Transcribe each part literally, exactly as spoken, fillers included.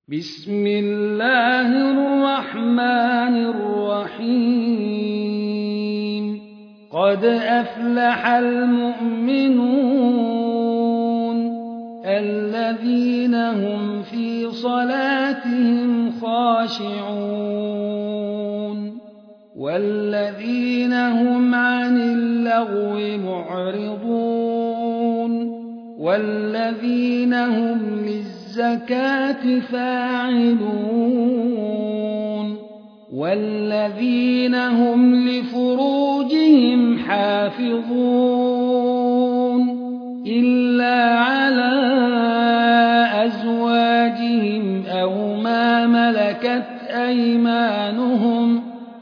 بسم الله الرحمن الرحيم قد أفلح المؤمنون الذين هم في صلاتهم خاشعون والذين هم عن اللغو معرضون والذين هم للزكاة فاعلون والذين هم لفروجهم حافظون إلا على أزواجهم أو ما ملكت أيمانهم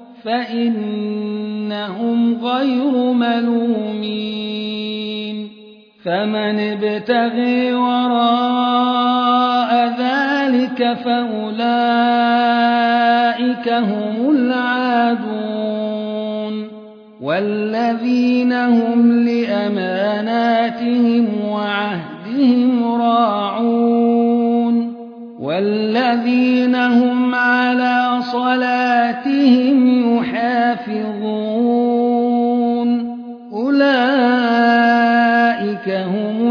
فإنهم غير ملومين فمن ابتغي وراء ذلك فأولئك هم العادون والذين هم لأماناتهم وعهدهم راعون والذين هم على صلاتهم يحافظون أولئك هم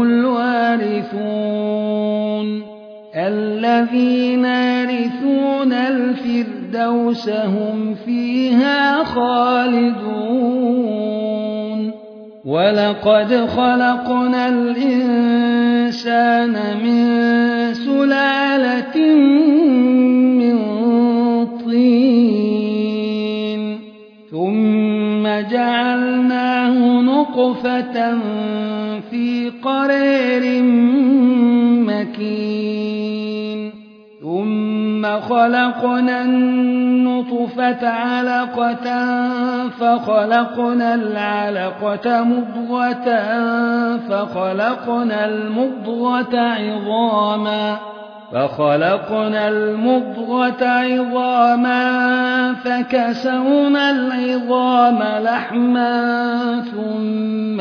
الوارثون الذين يرثون الفردوس هم فيها خالدون ولقد خلقنا الإنسان من سلالة من طين ثم جعلناه نطفة في قرير مكين ثم خلقنا النطفة علقة فخلقنا العلقة مضغة فخلقنا المضغة عظاما فخلقنا المضغة عظاما فكسونا العظام لحما ثم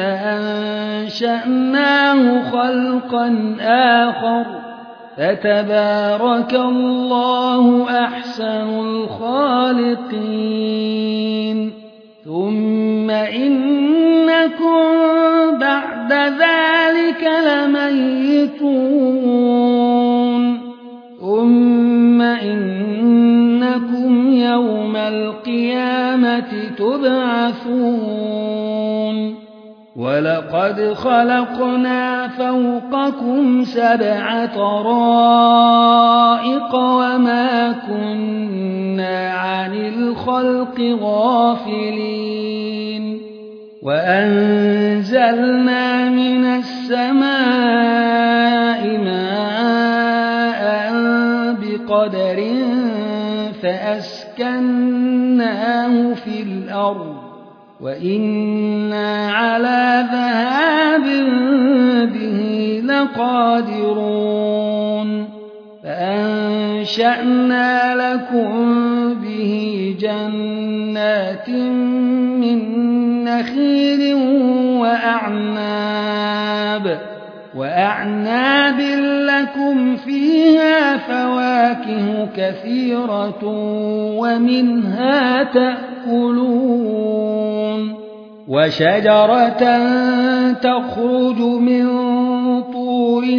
أنشأناه خلقا آخر فتبارك الله أحسن الخالقين ثم إنكم بعد ذلك لميتون ثم إنكم يوم القيامة تبعثون ولقد خلقنا فوقكم سبع طرائق وما كنا عن الخلق غافلين وأنزلنا من السماء ماء بقدر فأسكناه في الأرض وإنا على ذهاب به لقادرون فأنشأنا لكم به جنات من نخيل وأعناب وأعناب لكم فيها فواكه كثيرة ومنها تأكلون وشجرة تخرج من طور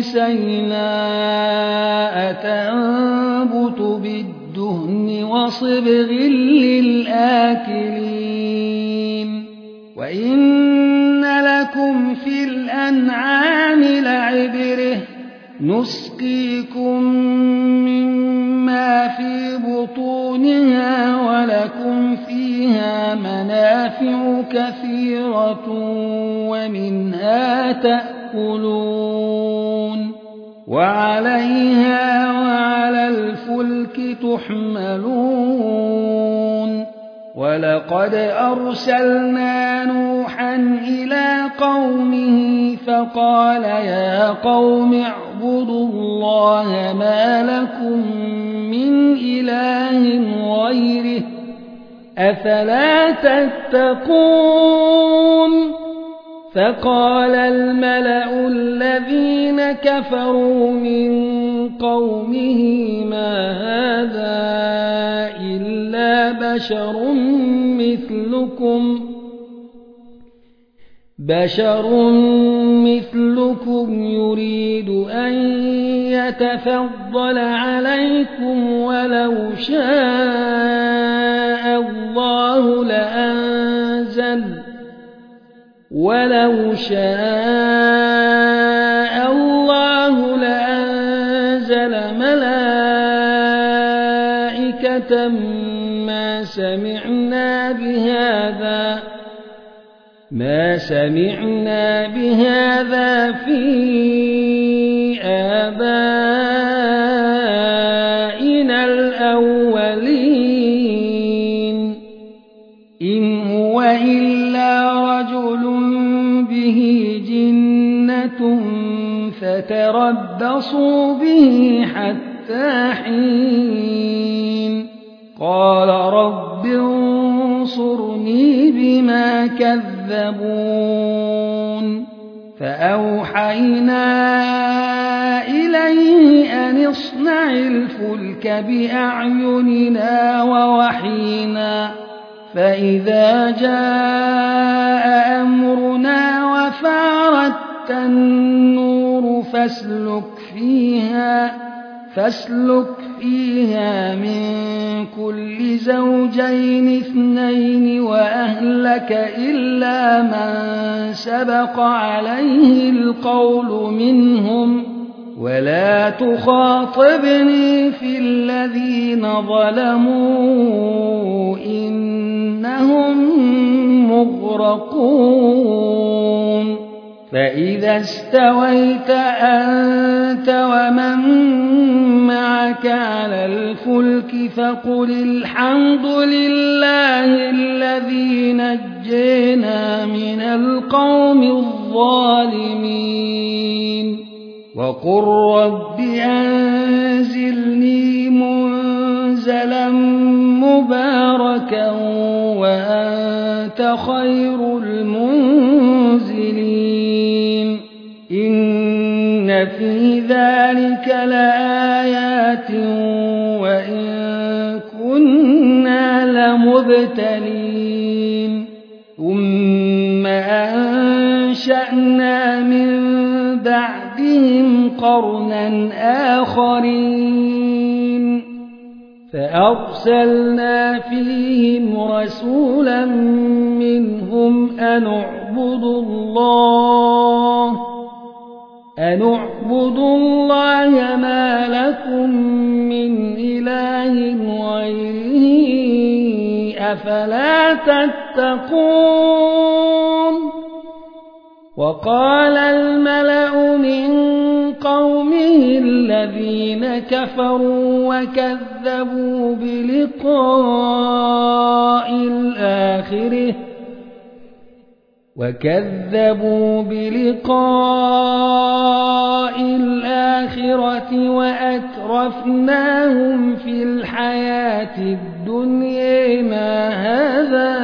سيناء تنبت بالدهن وصبغ للآكلين وإن لكم في الأنعام لعبرة نسقيكم مما في بطونها ولكم فيها منافع كثيرة ومنها تأكلون وعليها وعلى الفلك تحملون ولقد أرسلنا نوحا إلى قومه فقال يا قوم اعبدوا الله ما لكم من إله غيره أفلا تتقون فقال الملأ الذين كفروا من قومه ما بشر مثلكم بشر مثلكم يريد أن يتفضل عليكم ولو شاء الله لأنزل ولو شاء الله لأنزل ملائكة ما سمعنا بهذا ما سمعنا بهذا في آبائنا الأولين إن هو إلا رجل به جنة فتربصوا به حتى حين قال رب انصرني بما كذبون فأوحينا إليه أن اصنع الفلك بأعيننا ووحينا فإذا جاء أمرنا وفارت النور فاسلك فيها فاسلك فيها من كل زوجين اثنين وأهلك إلا من سبق عليه القول منهم ولا تخاطبني في الذين ظلموا إنهم مغرقون فإذا استويت أنت ومن معك على الفلك فقل الحمد لله الذي نجينا من القوم الظالمين وقل رب أنزلني منزلا مباركا وأنت خير المنزلين إن في ذلك لآيات وإن كنا لمبتلين ثم أنشأنا من بعدهم قرنا آخرين فأرسلنا فيهم رسولا منهم أن اعبدوا الله أن اعبدوا الله ما لكم من إله غيره أفلا تتقون وقال الملأ من قومه الذين كفروا وكذبوا بلقاء الآخرة وكذبوا بلقاء الآخرة وأترفناهم في الحياة الدنيا ما هذا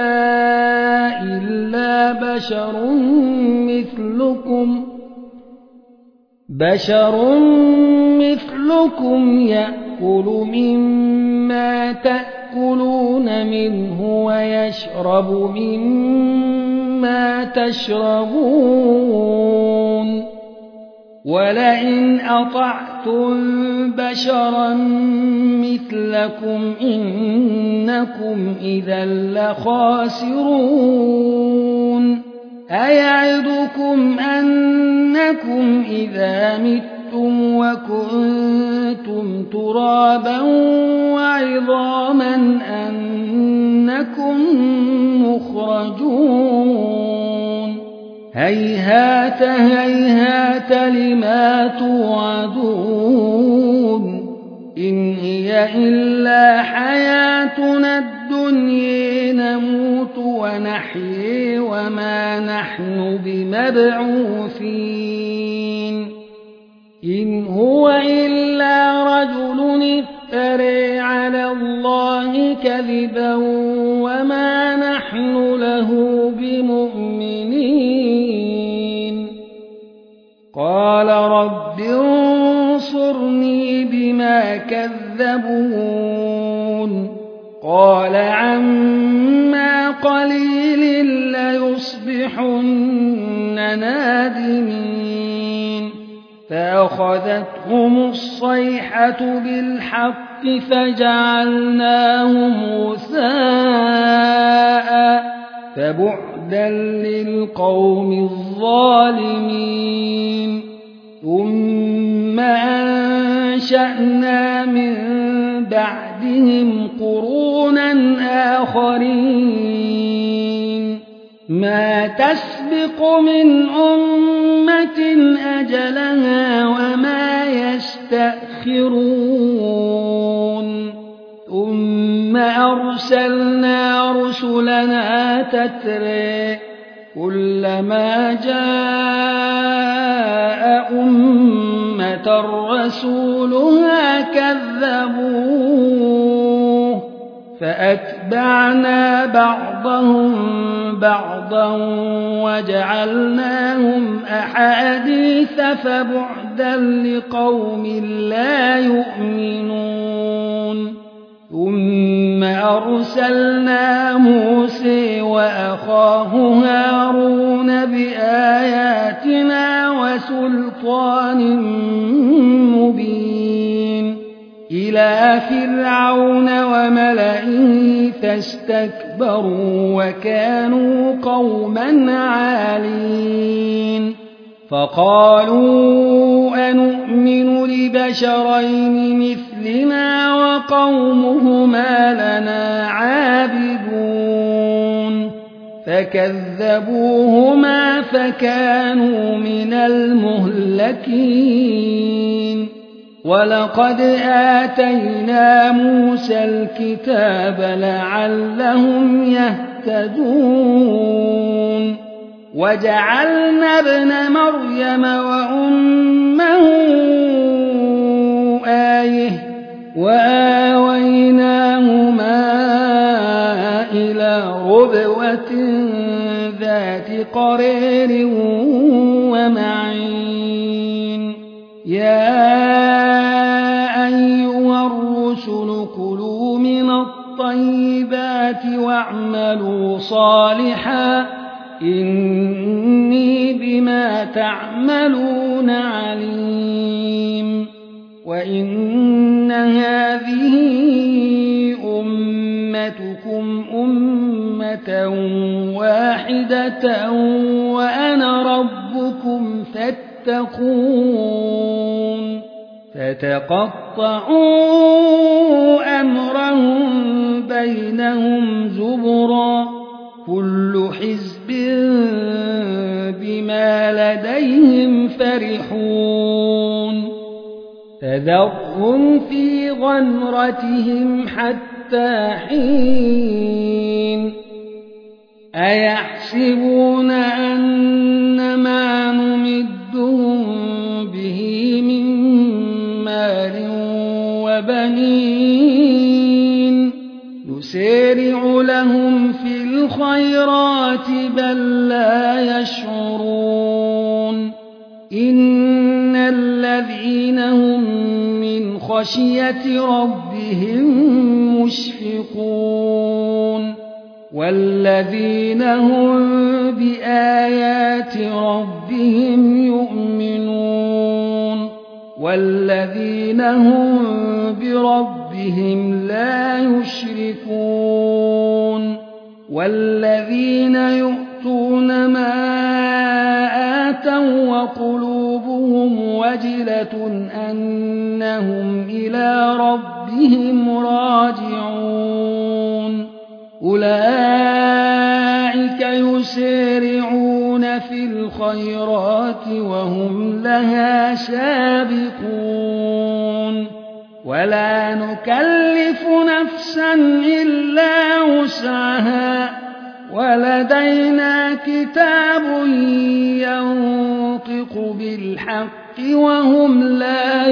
إلا بشر مثلكم بشر مثلكم يأكل مما تأكلون منه ويشرب مما تشربون ولئن أطعتم بشرا مثلكم إنكم إذا لخاسرون أيعدكم أنكم إذا متم وكنتم ترابا وعظاما أنكم مخرجون هيهات هيهات لما توعدون إن هي إلا حياتنا الدنيا نموت ونحيي وما نحن بمبعوثين إن هو إلا رجل افترى على الله كذبا وما نحن له بمؤمنين قال رب انصرني بما كذبون قال عما قليل ليصبحن نادمين فأخذتهم الصيحة بالحق فجعلناهم غثاء فبعدا للقوم الظالمين ثم أنشأنا من بعدهم قرونا آخرين ما تسبق من أمة أجلها وما يستأخرون ثم أرسلنا رسلنا تترى كلما جاء أمة رسولها كذبوه فأتبعنا بعضهم بعضا وجعلناهم أحاديث فبعدا لقوم لا يؤمنون ثم أرسلنا موسى وأخاه هارون بآياتنا وسلطان مبين إلى فرعون وملئه فاستكبروا وكانوا قوما عالين فقالوا أنؤمن لبشرين مثلنا وقومهما لنا عابدون فكذبوهما فكانوا من المهلكين ولقد آتينا موسى الكتاب لعلهم يهتدون وجعلنا ابن مريم وأمه آية وآويناهما إلى ربوة ذات قرار ومعين يا أيها الرسل كلوا من الطيبات واعملوا صالحا إني بما تعملون عليم وإن هذه أمتكم أمة واحدة وأنا ربكم فاتقون فتقطعوا أمرهم بينهم زبرا كل حزب بما لديهم فرحون فذرهم في غمرتهم حتى حين أيحسبون أن ما نمدهم به من مال وبنين نسارع لهم في الخيرات بل لا يشعرون إن الذين هم من خشية ربهم مشفقون والذين هم بآيات ربهم يؤمنون والذين هم بربهم لا يشركون والذين يؤتون ما آتوا وقلوبهم وجلة أنهم إلى ربهم راجعون أولئك يسارعون في الخيرات وهم لها سابقون ولا نكلف نفسا إلا وسعها ولدينا كتاب ينطق بالحق وهم لا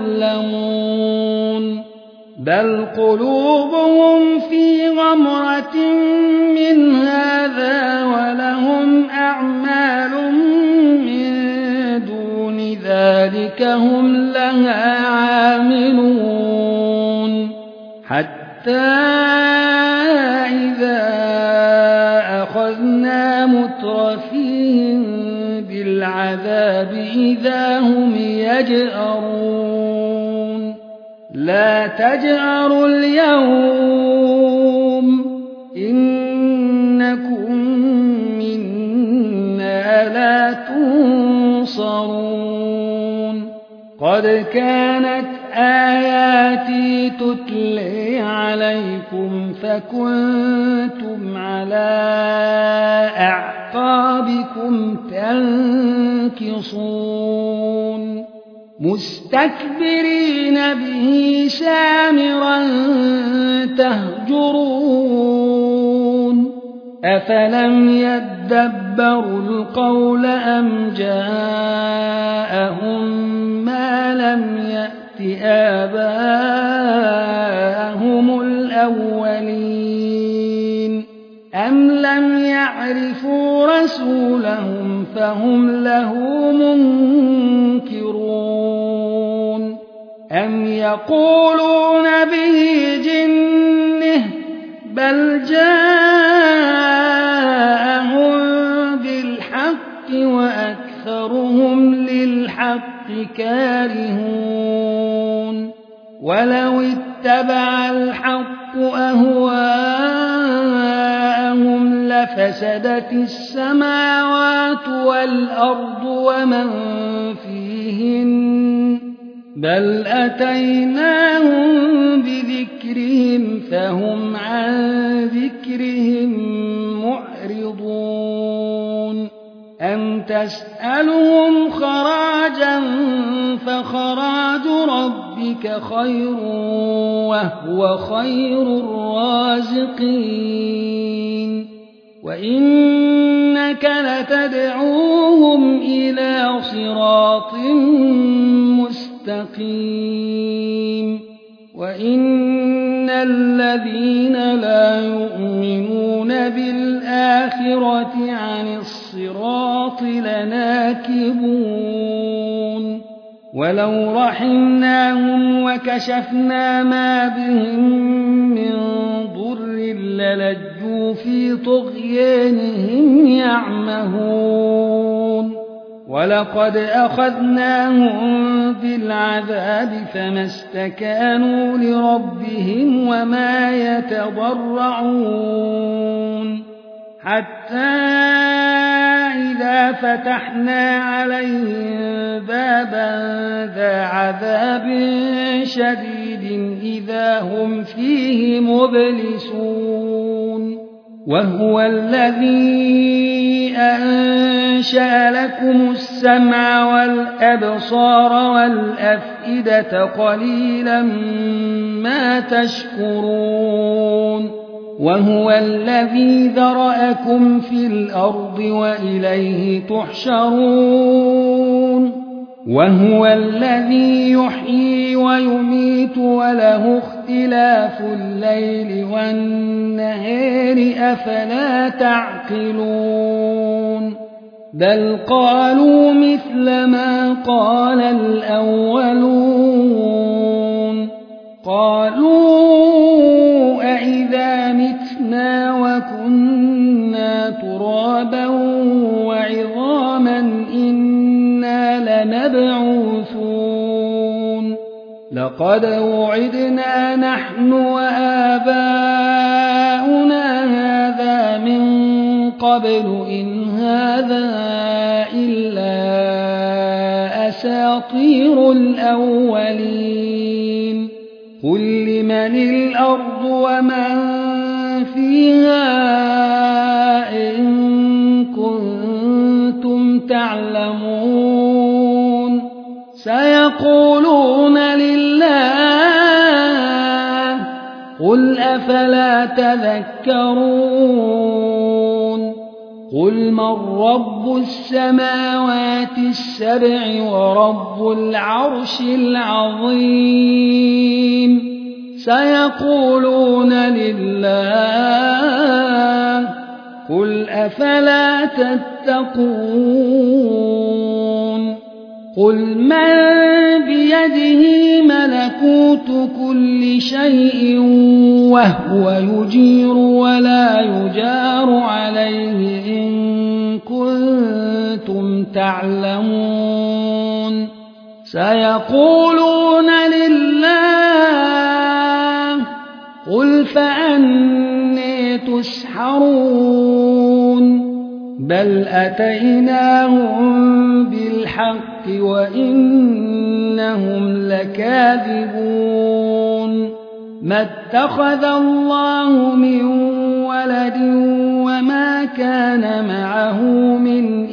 يظلمون بل قلوبهم في غمرة من هذا ولهم أعمال من دون ذلك هم لها عاملون حتى حتى إذا أخذنا مترفيهم بالعذاب إذا هم يجأرون لا تجأروا اليوم إنكم منا لا تنصرون قد كانت آياتي تتلي عليكم فكنتم على أعقابكم تنكصون مستكبرين به سامرا تهجرون أفلم يدبروا القول أم جاءهم ما لم يأت آباءهم الأولين أم لم يعرفوا رسولهم فهم له منكرون أم يقولون به جنة بل جاءهم بالحق وأكثرهم للحق كارهون ولو اتبع الحق أهواءهم لفسدت السماوات والأرض ومن فيهن بل أتيناهم بذكرهم فهم عن ذكرهم معرضون أم تسألهم خراجا فخراج ربك خير وهو خير الرازقين وإنك لتدعوهم إلى صراط مستقيم وإن الذين لا يؤمنون بالآخرة عن الصراط لناكبون ولو رحمناهم وكشفنا ما بهم من ضر للجوا في طغيانهم يعمهون ولقد أخذناهم بالعذاب فما استكانوا لربهم وما يتضرعون حتى إذا فتحنا عليهم بابا ذا عذاب شديد إذا هم فيه مبلسون وهو الذي أنشأ لكم السمع والأبصار والأفئدة قليلا ما تشكرون وهو الذي ذرأكم في الأرض وإليه تحشرون وهو الذي يحيي ويميت وله اختلاف الليل والنهار أفلا تعقلون بل قالوا مثل ما قال الأولون قالوا أئذا متنا وكنا ترابا وعظاما إنا لمبعوثون لقد وعدنا نحن وآباؤنا هذا من قبل إن هذا إلا أساطير الأولين قل لمن الأرض ومن فيها إن كنتم تعلمون سيقولون لله قل أفلا تذكرون قل من رب السماوات السبع ورب العرش العظيم سيقولون لله قل أفلا تتقون قل من بيده ملكوت كل شيء وهو يجير ولا يجار عليه إن كنتم تعلمون سيقولون لله قل فأني تسحرون بل أتيناهم بالحق وإنهم لكاذبون ما اتخذ الله من ولد وما كان معه من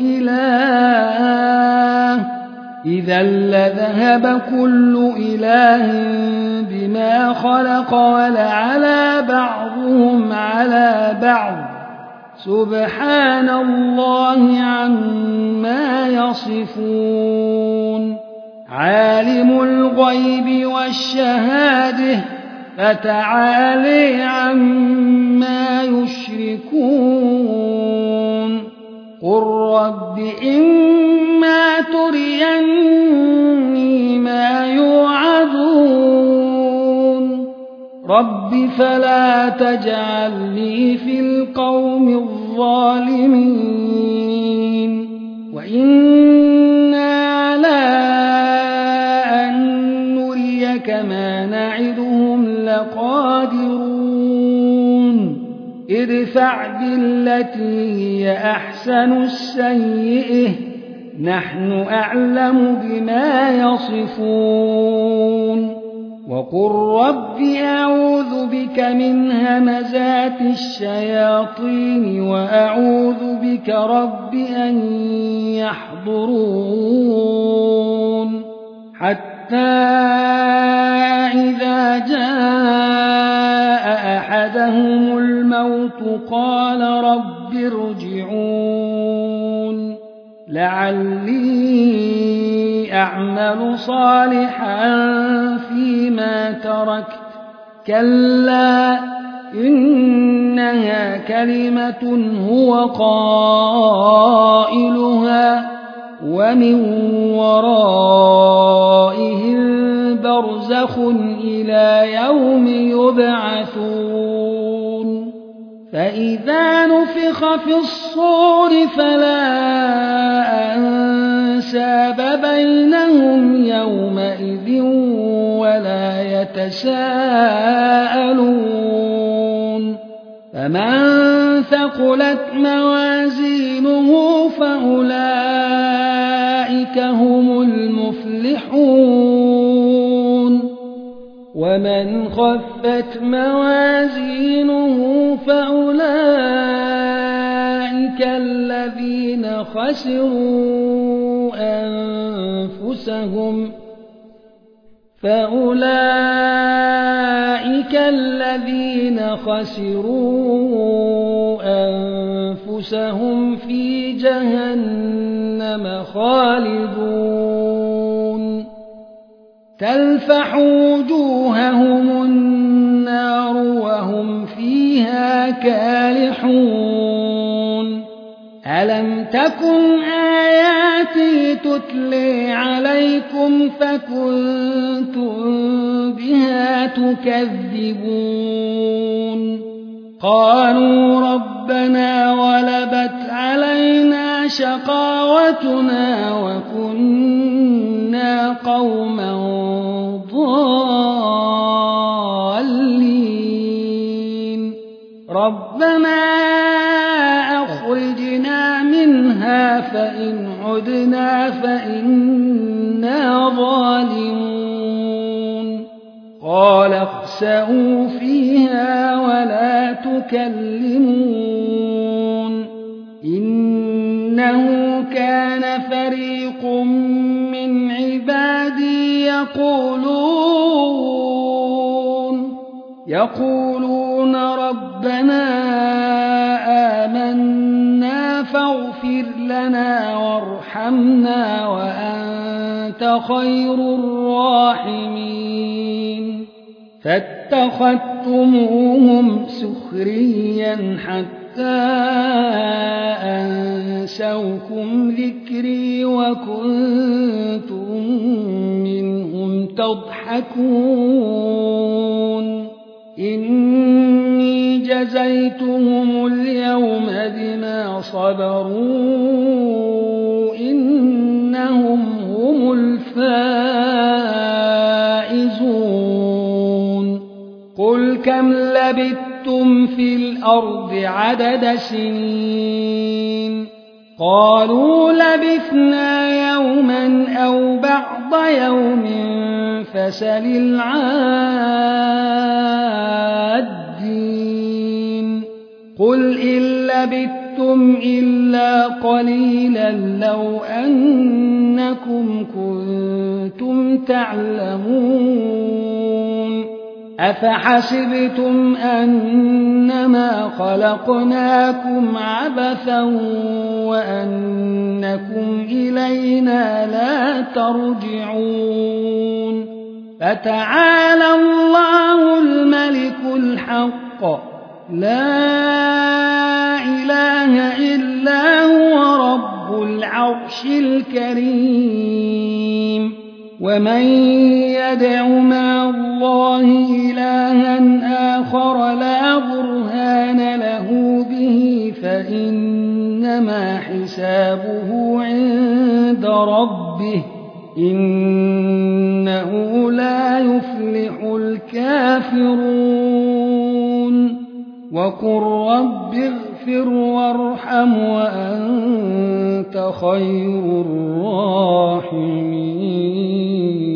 إله إذا لذهب كل إله بما خلق ولعلى بعضهم على بعض سبحان الله عما يصفون عالم الغيب والشهادة فتعالي عما يشركون قل رب إما تريني ما يوعدون رب فلا تجعلني في القوم الظالمين وإنا على أن نريك ما نعدهم لقادرون ادفع بالتي هي أحسن السيئة نحن أعلم بما يصفون وقل رب أعوذ بك من همزات الشياطين وأعوذ بك رب أن يحضرون حتى إذا جاء أحدهم الموت قال رب ارجعون لعلي أعمل صالحا فيما تركت كلا إنها كلمة هو قائلها ومن ورائهم برزخ إلى يوم يبعثون فإذا نفخ في الصور فلا أنساب بينهم يومئذ ولا يتساءلون فمن ثقلت موازينه فأولئك هم المفلحون ومن خفت موازينه فأولئك الذين خسروا أنفسهم فأولئك الذين خسروا أنفسهم في جهنم خالدون تلفح وجوههم النار وهم فيها كالحون ألم تكن آياتي تتلي عليكم فكنتم بها تكذبون قالوا ربنا غلبت علينا شقاوتنا وكنا قوما ضالين ربنا أخرجنا منها فإن عدنا فإنا ظالمون قال اخسئوا فيها ولا تكلمون إنه كان فريق من عبادي يقولون يقولون ربنا آمنا فاغفر لنا وارحمنا وأنت خير الراحمين فاتخذتموهم سخريا حتى أنسوكم ذكري وكنتم منهم تضحكون إن جزيتهم اليوم بما صبروا إنهم هم الفائزون قل كم لبثتم في الأرض عدد سنين قالوا لبثنا يوما أو بعض يوم فسل العادين قل إن لبثتم إلا قليلا لو أنكم كنتم تعلمون أفحسبتم أنما خلقناكم عبثا وأنكم إلينا لا ترجعون فتعالى الله الملك الحق لا إله إلا هو رب العرش الكريم ومن يدع مع الله إلها آخر لا برهان له به فإنما حسابه عند ربه إنه لا يفلح الكافرون وقل رب اغفر وارحم وأنت خير الراحمين